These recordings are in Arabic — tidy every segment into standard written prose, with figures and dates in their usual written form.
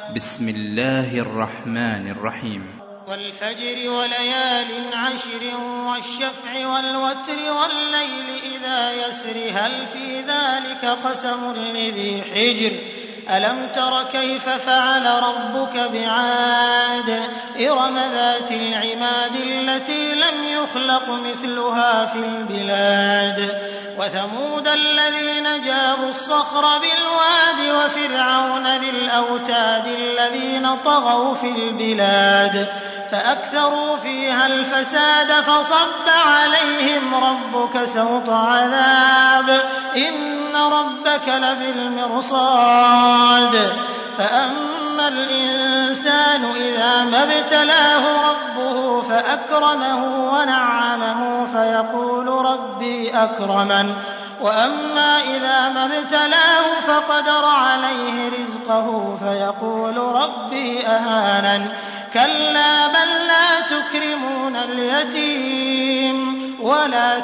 بسم الله الرحمن الرحيم. والفجر وليال عشر والشفع والوتر والليل إذا يسر هل في ذلك قسم لذي حجر ألم تر كيف فعل ربك بعاد إرم ذات العماد التي لم يخلق مثلها في البلاد وثمود الذين جابوا الصخر بالواد وفرعون ذي الأوتاد الذين طغوا في البلاد فأكثروا فيها الفساد فصب عليهم ربك سوط عذاب إن ربك لبالمرصاد فأما الإنسان إذا ما ابتلاه ربه فأكرمه ونعمه فيقول ربي أكرمن وأما إذا ما ابتلاه فقدر عليه رزقه فيقول ربي أهانن كلا بل لا تكرمون اليتيم ولا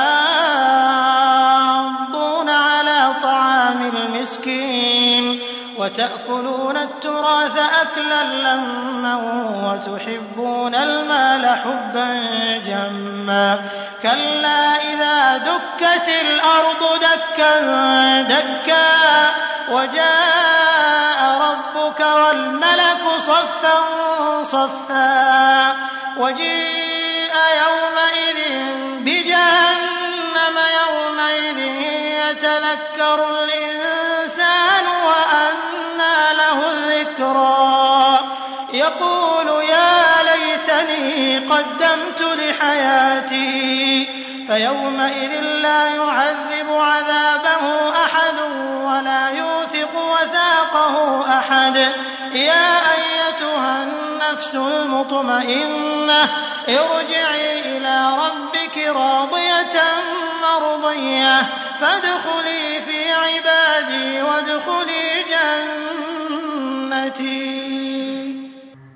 تحاضون على طعام المسكين وتأكلون التراث أكلا لما وتحبون المال حبا جما كلا إذا دكت الأرض دكا دكا وجاء ربك والملك صفا صفا وجيء يومئذ بجهنم يومئذ يتذكر الإنسان وأنى له الذكرى يقول يا ليتني قدمت لحياتي فيومئذ لا يعذب عذابه أحد ولا يوثق وثاقه أحد يا أيتها النفس المطمئنة ارجعي إلى ربك راضية مرضية فادخلي في عبادي وادخلي جنتي.